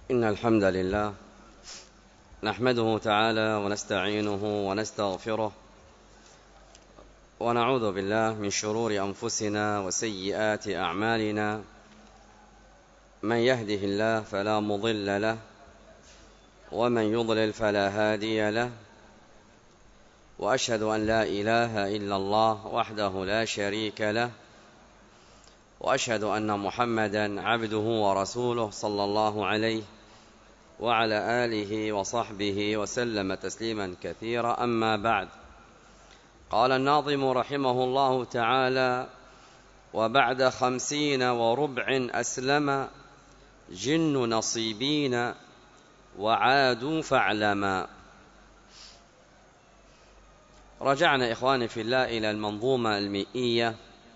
إن الحمد لله نحمده تعالى ونستعينه ونستغفره ونعوذ بالله من شرور أنفسنا وسيئات أعمالنا. من يهده الله فلا مضل له ومن يضلل فلا هادي له، وأشهد أن لا إله إلا الله وحده لا شريك له، وأشهد أن محمدا عبده ورسوله صلى الله عليه وعلى آله وصحبه وسلم تسليما كثيرا. أما بعد، قال الناظم رحمه الله تعالى: وبعد 50 وربع أسلم جن نصيبين وعادوا فاعلما. رجعنا إخواني في الله إلى المنظومة المئية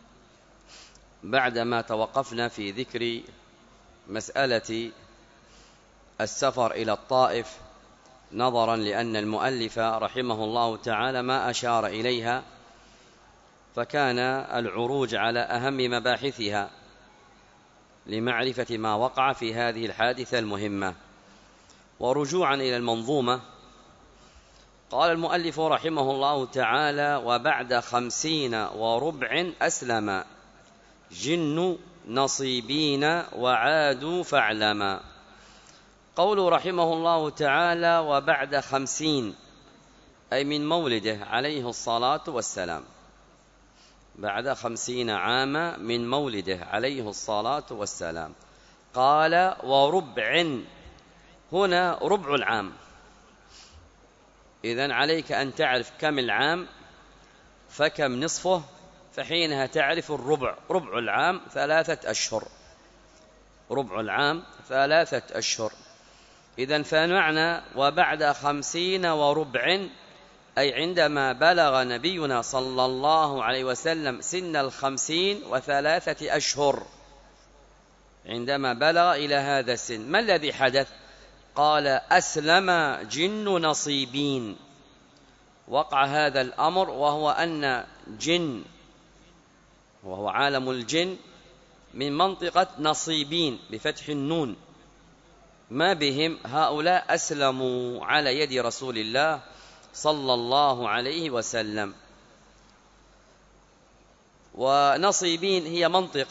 بعدما توقفنا في ذكر مسألة السفر إلى الطائف، نظرا لأن المؤلف رحمه الله تعالى ما أشار إليها، فكان العروج على أهم مباحثها لمعرفة ما وقع في هذه الحادثة المهمة. ورجوعا إلى المنظومة، قال المؤلف رحمه الله تعالى: وبعد 50 وربع أسلم جن نصيبين وعادوا فاعلما. قول رحمه الله تعالى وبعد 50، أي من مولده عليه الصلاة والسلام، بعد 50 عاما من مولده عليه الصلاة والسلام. قال وربع، هنا ربع العام، إذن عليك أن تعرف كم العام فكم نصفه، فحينها تعرف الربع. ربع العام 3 أشهر، ربع العام 3 أشهر. إذن فمعنى وبعد 50 وربع، أي عندما بلغ نبينا صلى الله عليه وسلم سن 50 و3 أشهر، عندما بلغ إلى هذا السن، ما الذي حدث؟ قال: أسلم جن نصيبين. وقع هذا الأمر، وهو أن جن، وهو عالم الجن، من منطقة نصيبين بفتح النون، ما بهم هؤلاء أسلموا على يد رسول الله صلى الله عليه وسلم. ونصيبين هي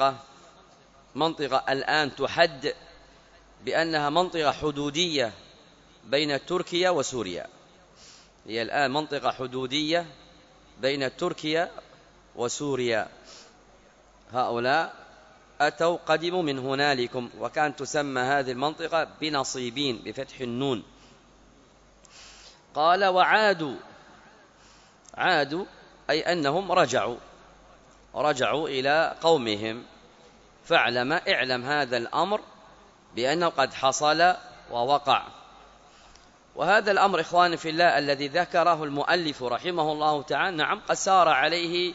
منطقة الآن تحد بأنها منطقة حدودية بين تركيا وسوريا، هي الآن منطقة حدودية بين تركيا وسوريا. هؤلاء أتوا قدموا من هنالكم، وكانت تسمى هذه المنطقة بنصيبين بفتح النون. قال وعادوا، عادوا أي أنهم رجعوا إلى قومهم. اعلم هذا الأمر بأنه قد حصل ووقع. وهذا الأمر إخواني في الله الذي ذكره المؤلف رحمه الله تعالى، نعم، قد سار عليه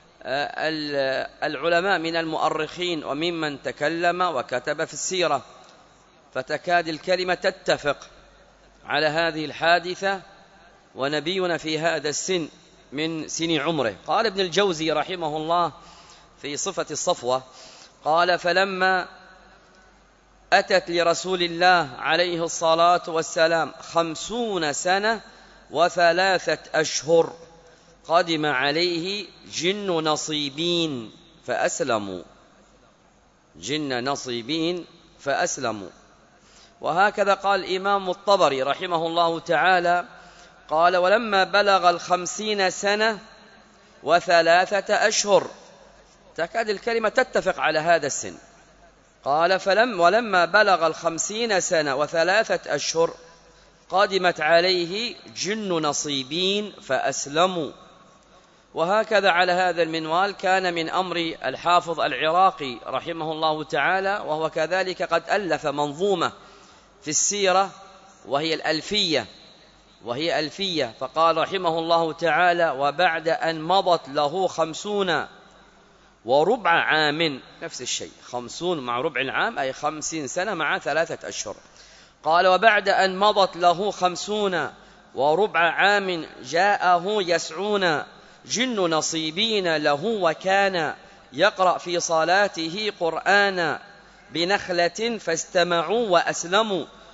العلماء من المؤرخين وممن تكلم وكتب في السيرة، فتكاد الكلمة تتفق على هذه الحادثة، ونبينا في هذا السن من سن عمره. قال ابن الجوزي رحمه الله في صفة الصفوة، قال: فلما أتت لرسول الله عليه الصلاة والسلام 50 سنة و3 أشهر قدم عليه جن نصيبين فأسلموا، جن نصيبين فأسلموا. وهكذا قال الإمام الطبري رحمه الله تعالى، قال: ولما بلغ 50 سنة و3 أشهر، تكاد الكلمة تتفق على هذا السن. قال: ولما بلغ 50 سنة و3 أشهر قدمت عليه جن نصيبين فأسلموا. وهكذا على هذا المنوال كان من أمر الحافظ العراقي رحمه الله تعالى، وهو كذلك قد ألف منظومة في السيرة وهي الألفية، فقال رحمه الله تعالى: وبعد أن مضت له 50 وربع عام، نفس الشيء، 50 مع ربع العام أي 50 سنة مع 3 أشهر. قال: وبعد أن مضت له 50 وربع عام جاءه يسعون جن نصيبين له، وكان يقرأ في صلاته قرآنا بنخلة فاستمعوا وأسلموا،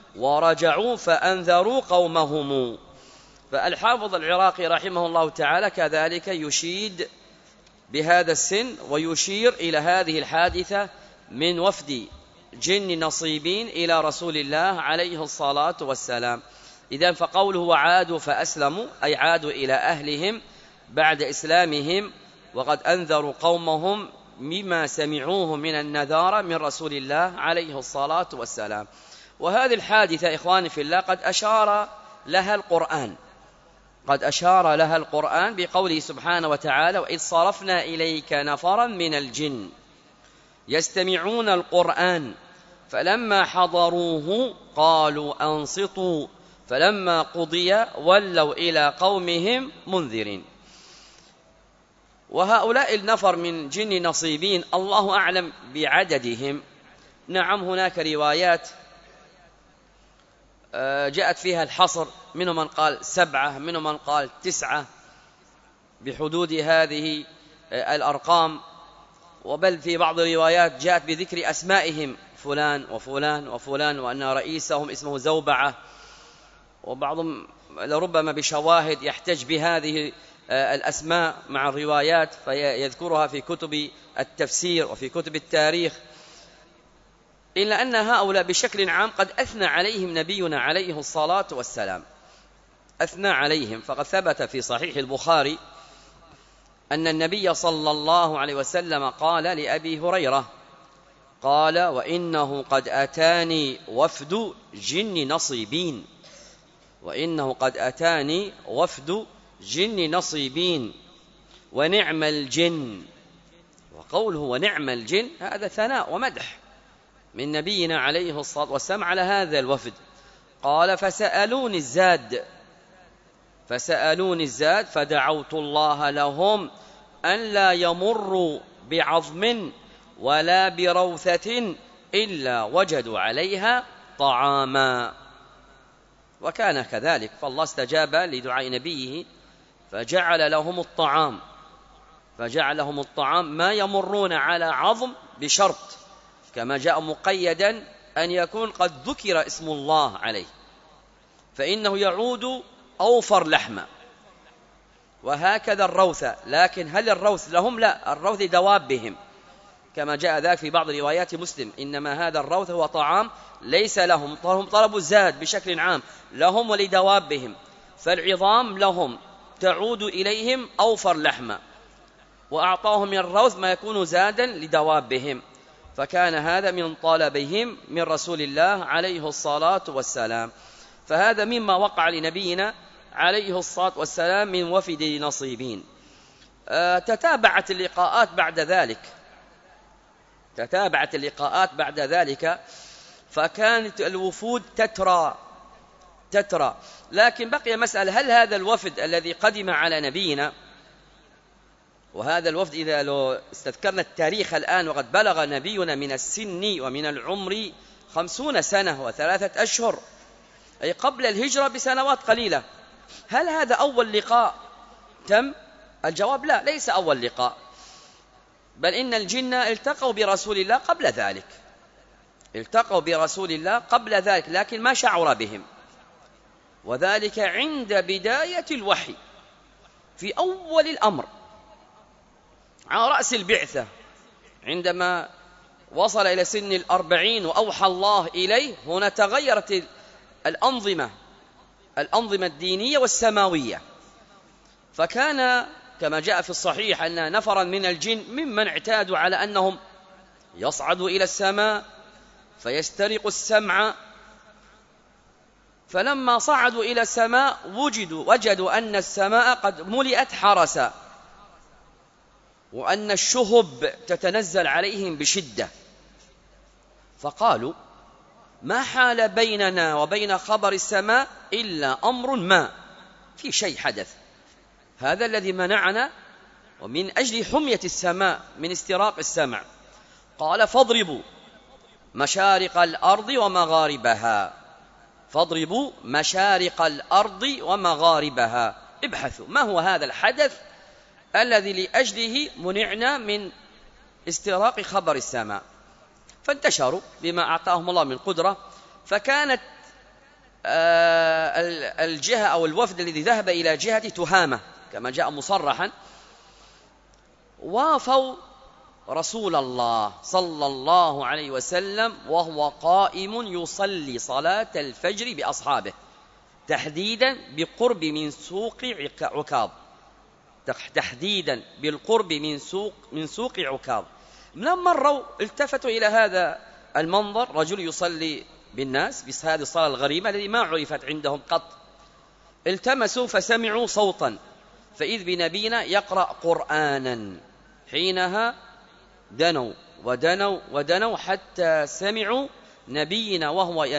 ورجعوا فأنذروا قومهم. فالحافظ العراقي رحمه الله تعالى كذلك يشيد بهذا السن ويشير إلى هذه الحادثة من وفد جن نصيبين إلى رسول الله عليه الصلاة والسلام. إذن فقوله وعادوا فأسلموا أي عادوا إلى أهلهم بعد إسلامهم وقد أنذروا قومهم مما سمعوه من النذارة من رسول الله عليه الصلاة والسلام. وهذه الحادثة إخواني في الله قد أشار لها القرآن بقوله سبحانه وتعالى وإذ صرفنا إليك نفرا من الجن يستمعون القرآن فلما حضروه قالوا أنصتوا فلما قضي ولوا إلى قومهم منذرين. وهؤلاء النفر من جن نصيبين الله أعلم بعددهم. نعم هناك روايات جاءت فيها الحصر، منهم من قال 7، منهم من قال 9 بحدود هذه الأرقام، وبل في بعض الروايات جاءت بذكر أسمائهم فلان وفلان وفلان وأن رئيسهم اسمه زوبعة، وبعضهم لربما بشواهد يحتج بهذه الأسماء مع الروايات فيذكرها في كتب التفسير وفي كتب التاريخ. إلا أن هؤلاء بشكل عام قد أثنى عليهم نبينا عليه الصلاة والسلام، أثنى عليهم. فقد ثبت في صحيح البخاري أن النبي صلى الله عليه وسلم قال لأبي هريرة قال وإنه قد أتاني وفد جن نصيبين، وإنه قد أتاني وفد جن نصيبين ونعم الجن. وقوله ونعم الجن هذا ثناء ومدح من نبينا عليه الصلاة والسلام على هذا الوفد. قال فسألوني الزاد فدعوت الله لهم أن لا يمروا بعظم ولا بروثة إلا وجدوا عليها طعاما. وكان كذلك، فالله استجاب لدعاء نبيه فجعل لهم الطعام ما يمرون على عظم بشرط كما جاء مقيدا أن يكون قد ذكر اسم الله عليه فإنه يعود أوفر لحما. وهكذا الروث، لكن هل الروث لهم؟ لا، الروث دوابهم كما جاء ذلك في بعض روايات مسلم، إنما هذا الروث هو طعام ليس لهم، هم طلبوا الزاد بشكل عام لهم ولدوابهم، فالعظام لهم تعود إليهم أوفر لحما، وأعطاهم من الروث ما يكون زادا لدوابهم. فكان هذا من طلبهم من رسول الله عليه الصلاة والسلام. فهذا مما وقع لنبينا عليه الصلاة والسلام من وفد نصيبين. تتابعت اللقاءات بعد ذلك فكانت الوفود تترى. لكن بقي مسألة، هل هذا الوفد الذي قدم على نبينا، وهذا الوفد إذا لو استذكرنا التاريخ الآن وقد بلغ نبينا من السن ومن العمر 50 سنة و3 أشهر، أي قبل الهجرة بسنوات قليلة، هل هذا أول لقاء تم؟ الجواب لا، ليس أول لقاء، بل إن الجن التقوا برسول الله قبل ذلك، لكن ما شعر بهم، وذلك عند بداية الوحي في أول الأمر على رأس البعثة، عندما وصل إلى سن 40 وأوحى الله إليه، هنا تغيرت الأنظمة الدينية والسماوية. فكان كما جاء في الصحيح أن نفرا من الجن ممن اعتادوا على أنهم يصعدوا إلى السماء فيسترقوا السمع، فلما صعدوا إلى السماء وجدوا أن السماء قد ملئت حرسا، وأن الشهب تتنزل عليهم بشدة، فقالوا ما حال بيننا وبين خبر السماء إلا أمر ما، في شيء حدث، هذا الذي منعنا، ومن أجل حمية السماء من استراق السمع. قال فاضربوا مشارق الأرض ومغاربها، ابحثوا ما هو هذا الحدث الذي لأجله منعنا من استراق خبر السماء. فانتشروا بما أعطاهم الله من قدرة، فكانت الجهة أو الوفد الذي ذهب إلى جهة تهامة كما جاء مصرحا، وافوا رسول الله صلى الله عليه وسلم وهو قائم يصلي صلاة الفجر بأصحابه، تحديدا بقرب من سوق عكاظ، تحديدا بالقرب من سوق عكاظ. لما مروا التفتوا إلى هذا المنظر، رجل يصلي بالناس بهذه الصلاة الغريبة التي ما عرفت عندهم قط. التمسوا فسمعوا صوتا، فإذ بنبينا يقرأ قرآنا. حينها دنوا ودنوا ودنوا حتى سمعوا نبينا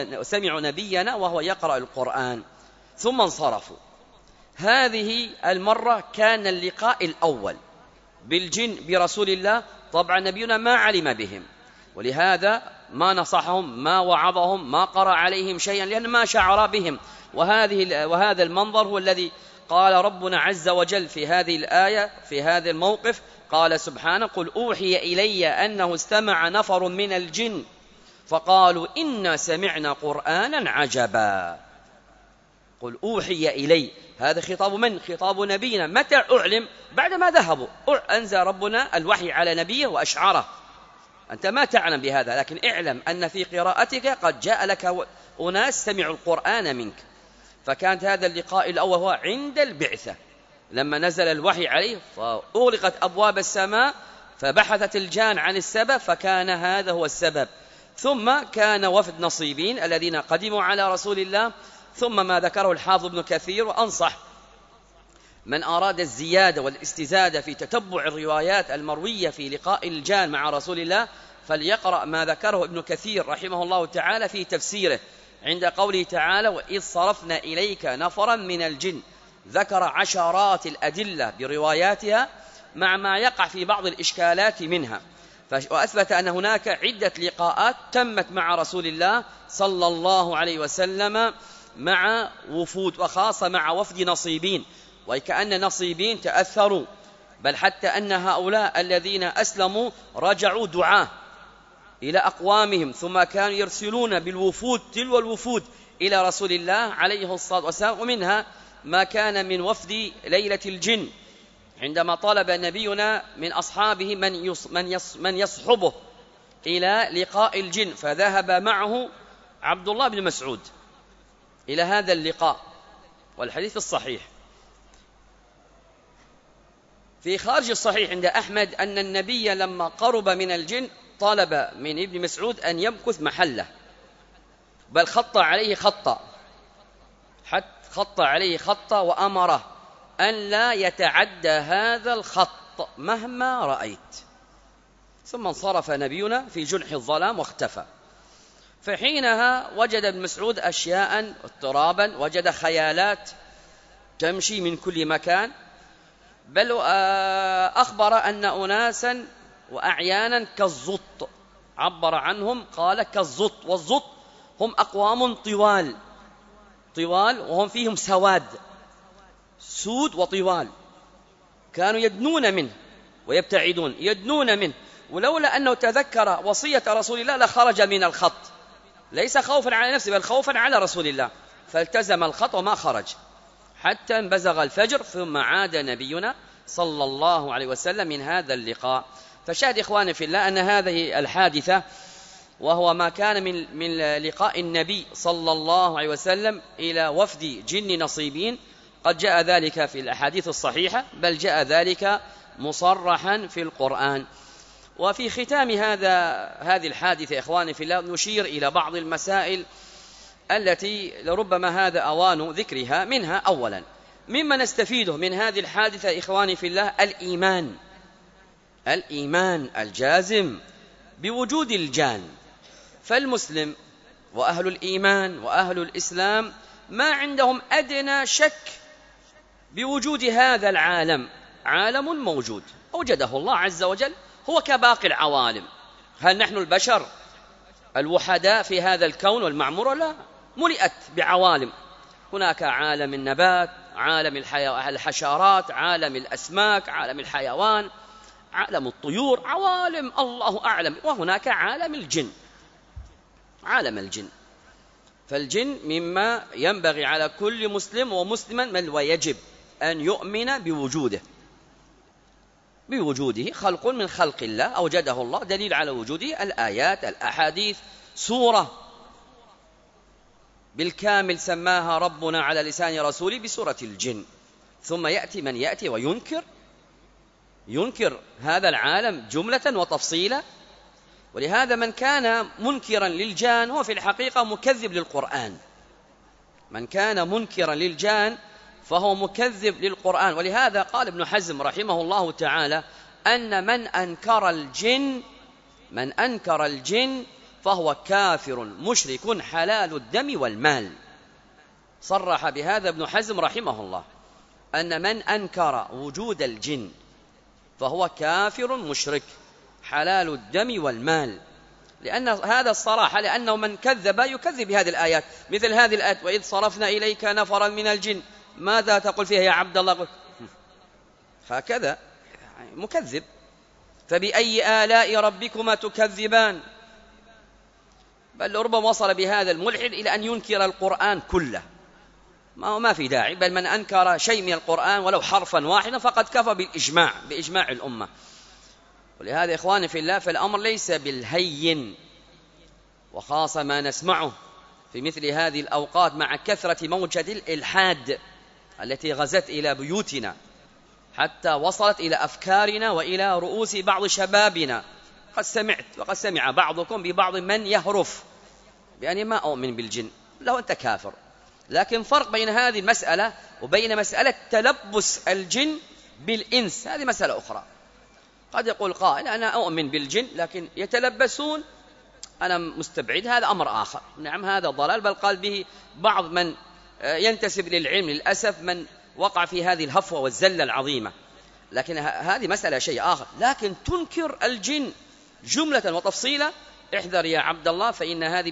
وهو يقرأ القرآن، ثم انصرفوا. هذه المرة كان اللقاء الأول بالجن برسول الله. طبعا نبينا ما علم بهم، ولهذا ما نصحهم، ما وعظهم، ما قرأ عليهم شيئا، لأن ما شعر بهم. وهذا المنظر هو الذي قال ربنا عز وجل في هذه الآية في هذا الموقف، قال سبحانه: قل أوحي إلي أنه استمع نفر من الجن فقالوا إنا سمعنا قرآنا عجبا. قل أوحي إلي، هذا خطاب من؟ خطاب نبينا. متى أعلم؟ بعدما ذهبوا أنزل ربنا الوحي على نبيه وأشعره. أنت ما تعلم بهذا، لكن اعلم أن في قراءتك قد جاء لك أناس سمعوا القرآن منك. فكانت هذا اللقاء الأول هو عند البعثة، لما نزل الوحي عليه فأغلقت أبواب السماء، فبحثت الجان عن السبب، فكان هذا هو السبب. ثم كان وفد نصيبين الذين قدموا على رسول الله. ثم ما ذكره الحافظ ابن كثير، وأنصح من أراد الزيادة والاستزادة في تتبع الروايات المروية في لقاء الجان مع رسول الله، فليقرأ ما ذكره ابن كثير رحمه الله تعالى في تفسيره عند قوله تعالى: وإذ صرفنا إليك نفرا من الجن. ذكر عشرات الأدلة برواياتها مع ما يقع في بعض الإشكالات منها، وأثبت أن هناك عدة لقاءات تمت مع رسول الله صلى الله عليه وسلم مع وفود، وخاصة مع وفد نصيبين. وكأن نصيبين تأثروا، بل حتى أن هؤلاء الذين أسلموا رجعوا دعاة إلى أقوامهم، ثم كانوا يرسلون بالوفود تلو الوفود إلى رسول الله عليه الصلاة والسلام. ومنها ما كان من وفد ليلة الجن، عندما طلب نبينا من أصحابه من يصحبه إلى لقاء الجن، فذهب معه عبد الله بن مسعود إلى هذا اللقاء. والحديث الصحيح في خارج الصحيح عند أحمد أن النبي لما قرب من الجن طلب من ابن مسعود أن يمكث محله، بل خط عليه خطة وأمره أن لا يتعدى هذا الخط مهما رأيت. ثم انصرف نبينا في جنح الظلام واختفى. فحينها وجد ابن مسعود أشياء اضطرابا، وجد خيالات تمشي من كل مكان، بل أخبر أن أناسا وأعيانا كالزط، عبر عنهم قال كالزط. والزط هم أقوام طوال وهم فيهم سود وطوال، كانوا يدنون منه ويبتعدون، يدنون منه. ولولا أنه تذكر وصية رسول الله لخرج من الخط، ليس خوفا على نفسه بل خوفا على رسول الله، فالتزم الخط وما خرج حتى انبزغ الفجر. ثم عاد نبينا صلى الله عليه وسلم من هذا اللقاء. فشاهد إخواني في الله أن هذه الحادثة، وهو ما كان من لقاء النبي صلى الله عليه وسلم إلى وفد جن نصيبين، قد جاء ذلك في الأحاديث الصحيحة، بل جاء ذلك مصرحا في القرآن. وفي ختام هذه الحادثة إخواني في الله نشير إلى بعض المسائل التي لربما هذا أوان ذكرها. منها أولا مما نستفيده من هذه الحادثة إخواني في الله الإيمان الجازم بوجود الجان. فالمسلم وأهل الإيمان وأهل الإسلام ما عندهم أدنى شك بوجود هذا العالم، عالم موجود أوجده الله عز وجل، هو كباقي العوالم. هل نحن البشر الوحداء في هذا الكون والمعمور؟ لا، ملئت بعوالم. هناك عالم النبات، عالم الحشرات، عالم الأسماك، عالم الحيوان، عالم الطيور، عوالم الله أعلم. وهناك عالم الجن. فالجن مما ينبغي على كل مسلم ومسلما بل ويجب أن يؤمن بوجوده خلق من خلق الله أوجده الله، دليل على وجوده الآيات الأحاديث، سورة بالكامل سماها ربنا على لسان رسوله بسورة الجن. ثم يأتي من يأتي وينكر هذا العالم جملة وتفصيلا. ولهذا من كان منكرا للجان هو في الحقيقة مكذب للقرآن. من كان منكرا للجان فهو مكذب للقرآن. ولهذا قال ابن حزم رحمه الله تعالى أن من أنكر الجن فهو كافر مشرك حلال الدم والمال. صرح بهذا ابن حزم رحمه الله أن من أنكر وجود الجن فهو كافر مشرك حلال الدم والمال. لأن هذا الصراحة، لأنه من كذب يكذب بهذه الآيات، مثل هذه الآيات وإذ صرفنا إليك نفرا من الجن ماذا تقول فيها يا عبد الله؟ هكذا مكذب. فبأي آلاء ربكما تكذبان؟ بل ربما وصل بهذا الملحد إلى أن ينكر القرآن كله، ما في داعي. بل من أنكر شيء من القرآن ولو حرفا واحدا فقد كفى بإجماع الأمة. ولهذا إخواني في الله، فالأمر ليس بالهين، وخاصة ما نسمعه في مثل هذه الأوقات مع كثرة موجة الإلحاد التي غزت إلى بيوتنا حتى وصلت إلى أفكارنا وإلى رؤوس بعض شبابنا. قد سمع بعضكم ببعض من يهرف بأني ما أؤمن بالجن، لو أنت كافر. لكن فرق بين هذه المسألة وبين مسألة تلبس الجن بالإنس، هذه مسألة أخرى. قد يقول قائل أنا أؤمن بالجن لكن يتلبسون، أنا مستبعد، هذا أمر آخر. نعم هذا ضلال، بل قال به بعض من ينتسب للعلم للأسف من وقع في هذه الهفوة والزلة العظيمة. لكن هذه مسألة شيء آخر. لكن تنكر الجن جملة وتفصيلا، احذر يا عبد الله، فإن هذه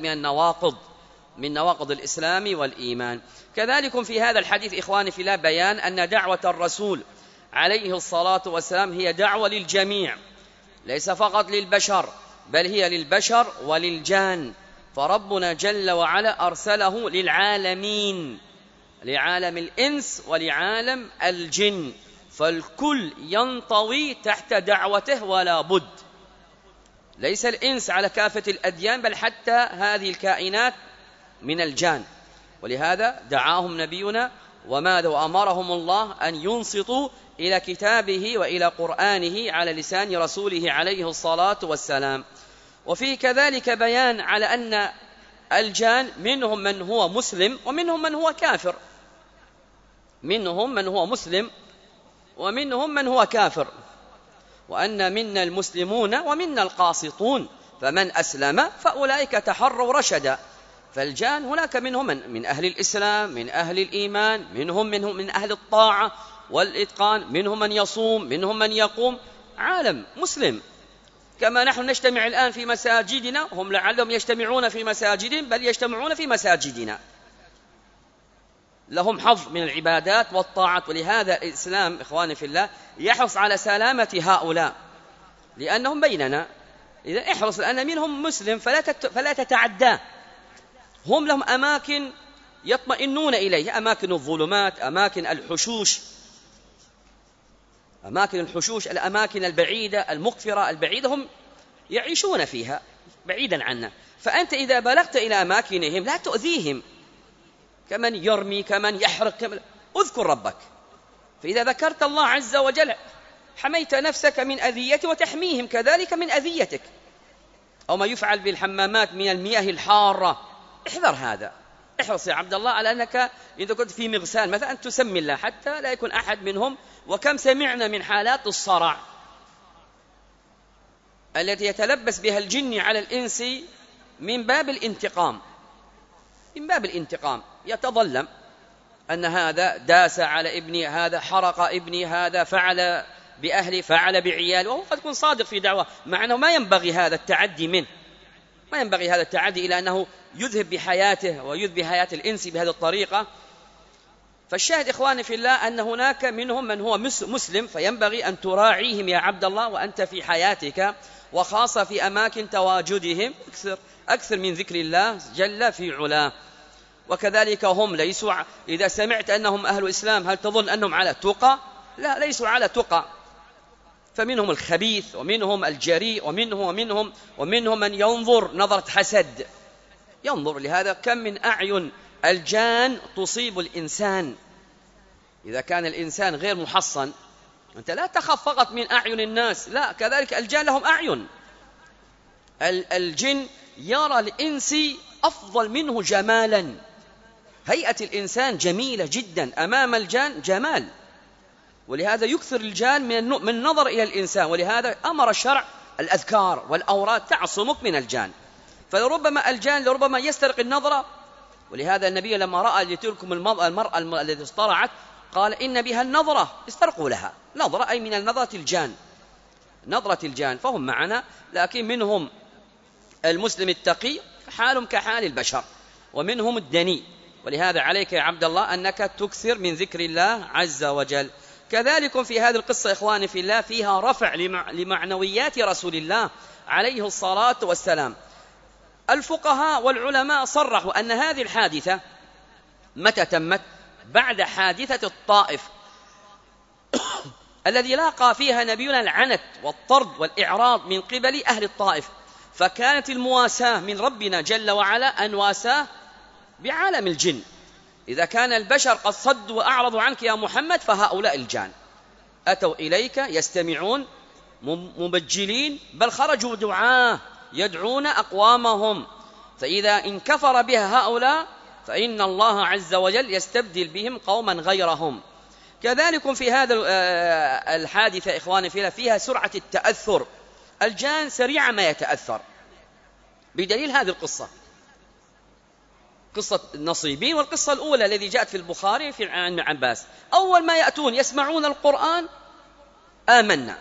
من نواقض الإسلام والإيمان. كذلك في هذا الحديث إخواني في الله بيان أن دعوة الرسول عليه الصلاة والسلام هي دعوة للجميع، ليس فقط للبشر، بل هي للبشر وللجان. فربنا جل وعلا أرسله للعالمين، لعالم الإنس ولعالم الجن، فالكل ينطوي تحت دعوته ولا بد. ليس الإنس على كافة الأديان، بل حتى هذه الكائنات من الجان. ولهذا دعاهم نبينا وماذا وأمرهم الله أن ينصتوا إلى كتابه وإلى قرآنه على لسان رسوله عليه الصلاة والسلام. وفي كذلك بيان على أن الجان منهم من هو مسلم ومنهم من هو كافر، منهم من هو مسلم ومنهم من هو كافر، وأن منا المسلمون ومنا القاسطون، فمن أسلم فأولئك تحروا رشدا. فالجان هناك منهم من أهل الإسلام، من أهل الإيمان، منهم من أهل الطاعة والإتقان، منهم من يصوم، منهم من يقوم، عالم مسلم. كما نحن نجتمع الآن في مساجدنا، هم لعلهم يجتمعون في مساجدهم، بل يجتمعون في مساجدنا، لهم حظ من العبادات والطاعات. ولهذا الإسلام إخواني في الله يحرص على سلامة هؤلاء لأنهم بيننا. إذا احرص، لأن منهم مسلم فلا تتعداه. هم لهم أماكن يطمئنون إليه، أماكن الظلمات، أماكن الحشوش، الأماكن البعيدة المقفرة البعيدة، هم يعيشون فيها بعيدا عنا. فأنت إذا بلغت إلى أماكنهم لا تؤذيهم، كمن يرمي، كمن يحرق، اذكر ربك. فإذا ذكرت الله عز وجل حميت نفسك من أذيته، وتحميهم كذلك من أذيتك. أو ما يفعل بالحمامات من المياه الحارة، احذر هذا. احرص يا عبد الله على أنك إذا كنت في مغسال مثلا أن تسمي الله حتى لا يكون أحد منهم. وكم سمعنا من حالات الصرع التي يتلبس بها الجن على الإنس من باب الانتقام، يتظلم أن هذا داس على ابني، هذا حرق ابني، هذا فعل بأهلي، فعل بعيالي، وهو قد يكون صادق في دعوة، مع أنه ما ينبغي هذا التعدي منه، ما ينبغي هذا التعدي إلى أنه يذهب بحياته ويذهب بحياة الإنس بهذه الطريقة. فالشاهد إخواني في الله أن هناك منهم من هو مسلم، فينبغي أن تراعيهم يا عبد الله وأنت في حياتك، وخاصة في أماكن تواجدهم، أكثر من ذكر الله جل في علاه. وكذلك هم ليسوا إذا سمعت أنهم أهل إسلام هل تظن أنهم على تقى؟ لا، ليسوا على تقى، فمنهم الخبيث ومنهم الجريء ومنهم من ينظر نظرة حسد، ينظر. لهذا كم من أعين الجان تصيب الإنسان إذا كان الإنسان غير محصن. أنت لا تخف فقط من أعين الناس، لا، كذلك الجان لهم أعين. الجن يرى الإنس أفضل منه جمالا، هيئة الإنسان جميلة جدا أمام الجان جمال، ولهذا يكثر الجان من النظر إلى الإنسان، ولهذا أمر الشرع الأذكار والأوراد تعصمك من الجان، فلربما الجان لربما يسترق النظرة. ولهذا النبي لما رأى لتلكم المرأة التي اصطرعت قال إن بها النظرة استرقوا لها، نظرة أي من النظرة الجان، نظرة الجان. فهم معنا، لكن منهم المسلم التقي حالهم كحال البشر، ومنهم الدني. ولهذا عليك يا عبد الله أنك تكثر من ذكر الله عز وجل. كذلك في هذه القصة إخواني في الله فيها رفع لمعنويات رسول الله عليه الصلاة والسلام. الفقهاء والعلماء صرحوا أن هذه الحادثة متى تمت؟ بعد حادثة الطائف الذي لاقى فيها نبينا العنت والطرد والإعراض من قبل أهل الطائف، فكانت المواساة من ربنا جل وعلا أن واساه بعالم الجن. إذا كان البشر قد صدوا وأعرضوا عنك يا محمد، فهؤلاء الجان أتوا إليك يستمعون مبجلين، بل خرجوا دعاة يدعون أقوامهم، فإذا إن كفر بها هؤلاء فإن الله عز وجل يستبدل بهم قوما غيرهم. كذلك في هذا الحادثة إخواني فيها سرعة التأثر، الجان سريع ما يتأثر، بدليل هذه القصة، قصة النصيبين والقصة الأولى الذي جاءت في البخاري في عن ابن عباس. أول ما يأتون يسمعون القرآن آمنا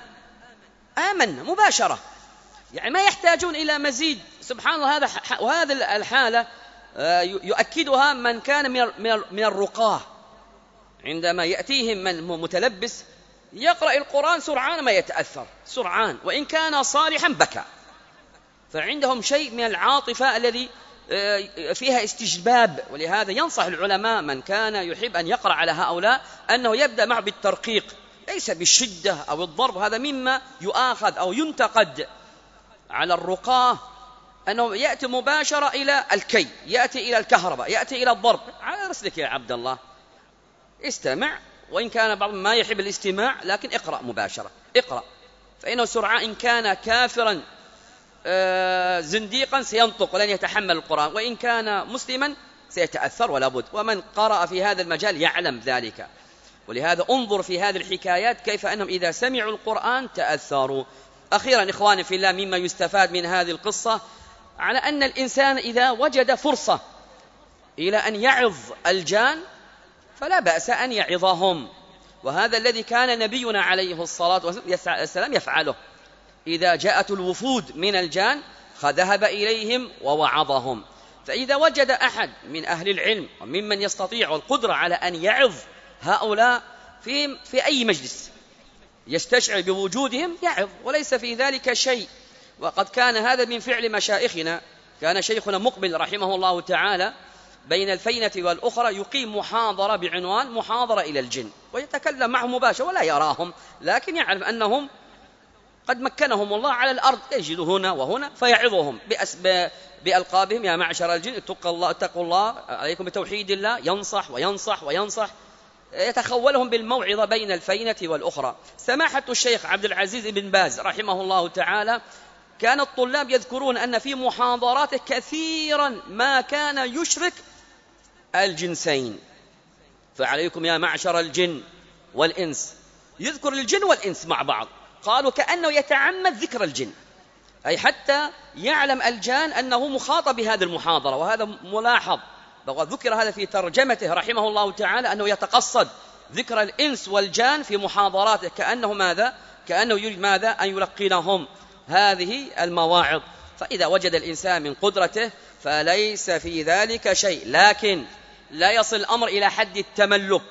مباشرة، يعني ما يحتاجون إلى مزيد. سبحان الله، وهذا الحالة يؤكدها من كان من الرقاه، عندما يأتيهم من متلبس يقرأ القرآن سرعان ما يتأثر، سرعان، وإن كان صالحا بكى، فعندهم شيء من العاطفة الذي فيها استجباب. ولهذا ينصح العلماء من كان يحب أن يقرأ على هؤلاء أنه يبدأ معه بالترقيق، ليس بالشدة أو الضرب، هذا مما يؤاخذ أو ينتقد على الرقاه، أنه يأتي مباشرة إلى الكي، يأتي إلى الكهرباء، يأتي إلى الضرب. على رسلك يا عبد الله، استمع، وإن كان بعض ما يحب الاستماع، لكن اقرأ مباشرة، اقرأ، فإنه سرعان إن كان كافرا زنديقا سينطق ولن يتحمل القرآن، وإن كان مسلما سيتأثر ولا بد، ومن قرأ في هذا المجال يعلم ذلك. ولهذا انظر في هذه الحكايات كيف أنهم إذا سمعوا القرآن تأثروا. أخيرا إخواني في الله، مما يستفاد من هذه القصة على أن الإنسان إذا وجد فرصة إلى أن يعظ الجان فلا بأس أن يعظهم، وهذا الذي كان نبينا عليه الصلاة والسلام يفعله. إذا جاءت الوفود من الجان فذهب إليهم ووعظهم. فإذا وجد أحد من أهل العلم وممن يستطيع القدرة على أن يعظ هؤلاء في أي مجلس يستشعر بوجودهم يعظ، وليس في ذلك شيء. وقد كان هذا من فعل مشائخنا. كان شيخنا مقبل رحمه الله تعالى بين الفينة والأخرى يقيم محاضرة بعنوان محاضرة إلى الجن، ويتكلم معهم مباشرة ولا يراهم، لكن يعلم أنهم قد مكنهم الله على الأرض، يجد هنا وهنا فيعظهم بألقابهم: يا معشر الجن اتقوا الله، عليكم بتوحيد الله. ينصح وينصح وينصح، يتخولهم بالموعظة بين الفينة والأخرى. سماحة الشيخ عبد العزيز بن باز رحمه الله تعالى كان الطلاب يذكرون أن في محاضراته كثيرا ما كان يشرك الجنسين، فعليكم يا معشر الجن والإنس، يذكر الجن والإنس مع بعض. قالوا كأنه يتعمد ذكر الجن، أي حتى يعلم الجان أنه مخاطب بهذه المحاضرة، وهذا ملاحظ. وقد ذكر هذا في ترجمته رحمه الله تعالى أنه يتقصد ذكر الإنس والجان في محاضراته، كأنه ماذا؟ كأنه يريد ماذا؟ أن يلقنهم هذه المواعظ. فإذا وجد الإنسان من قدرته فليس في ذلك شيء، لكن لا يصل الأمر إلى حد التملك.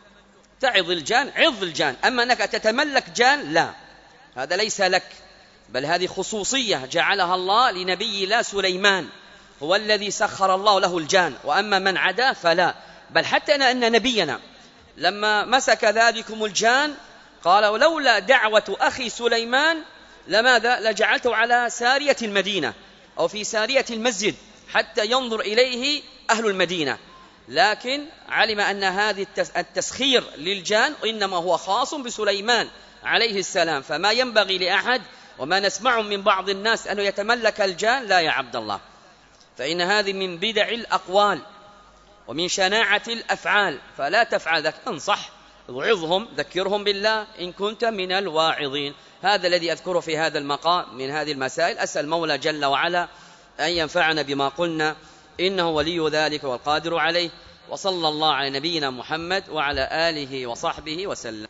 تعظ الجان، عظ الجان، أما أنك تتملك جان لا، هذا ليس لك، بل هذه خصوصية جعلها الله لنبي الله سليمان. هو الذي سخر الله له الجان، وأما من عدا فلا. بل حتى أن نبينا لما مسك ذلكم الجان قال ولولا دعوة أخي سليمان لماذا لجعلته على سارية المدينة أو في سارية المسجد حتى ينظر إليه أهل المدينة. لكن علم أن هذه التسخير للجان إنما هو خاص بسليمان عليه السلام، فما ينبغي لأحد وما نسمع من بعض الناس أنه يتملك الجان، لا يا عبد الله، فإن هذه من بدع الأقوال ومن شناعة الأفعال، فلا تفعل ذلك. انصح، وعظهم، ذكرهم بالله إن كنت من الواعظين. هذا الذي أذكره في هذا المقام من هذه المسائل. أسأل المولى جل وعلا أن ينفعنا بما قلنا، إنه ولي ذلك والقادر عليه. وصلى الله على نبينا محمد وعلى آله وصحبه وسلم.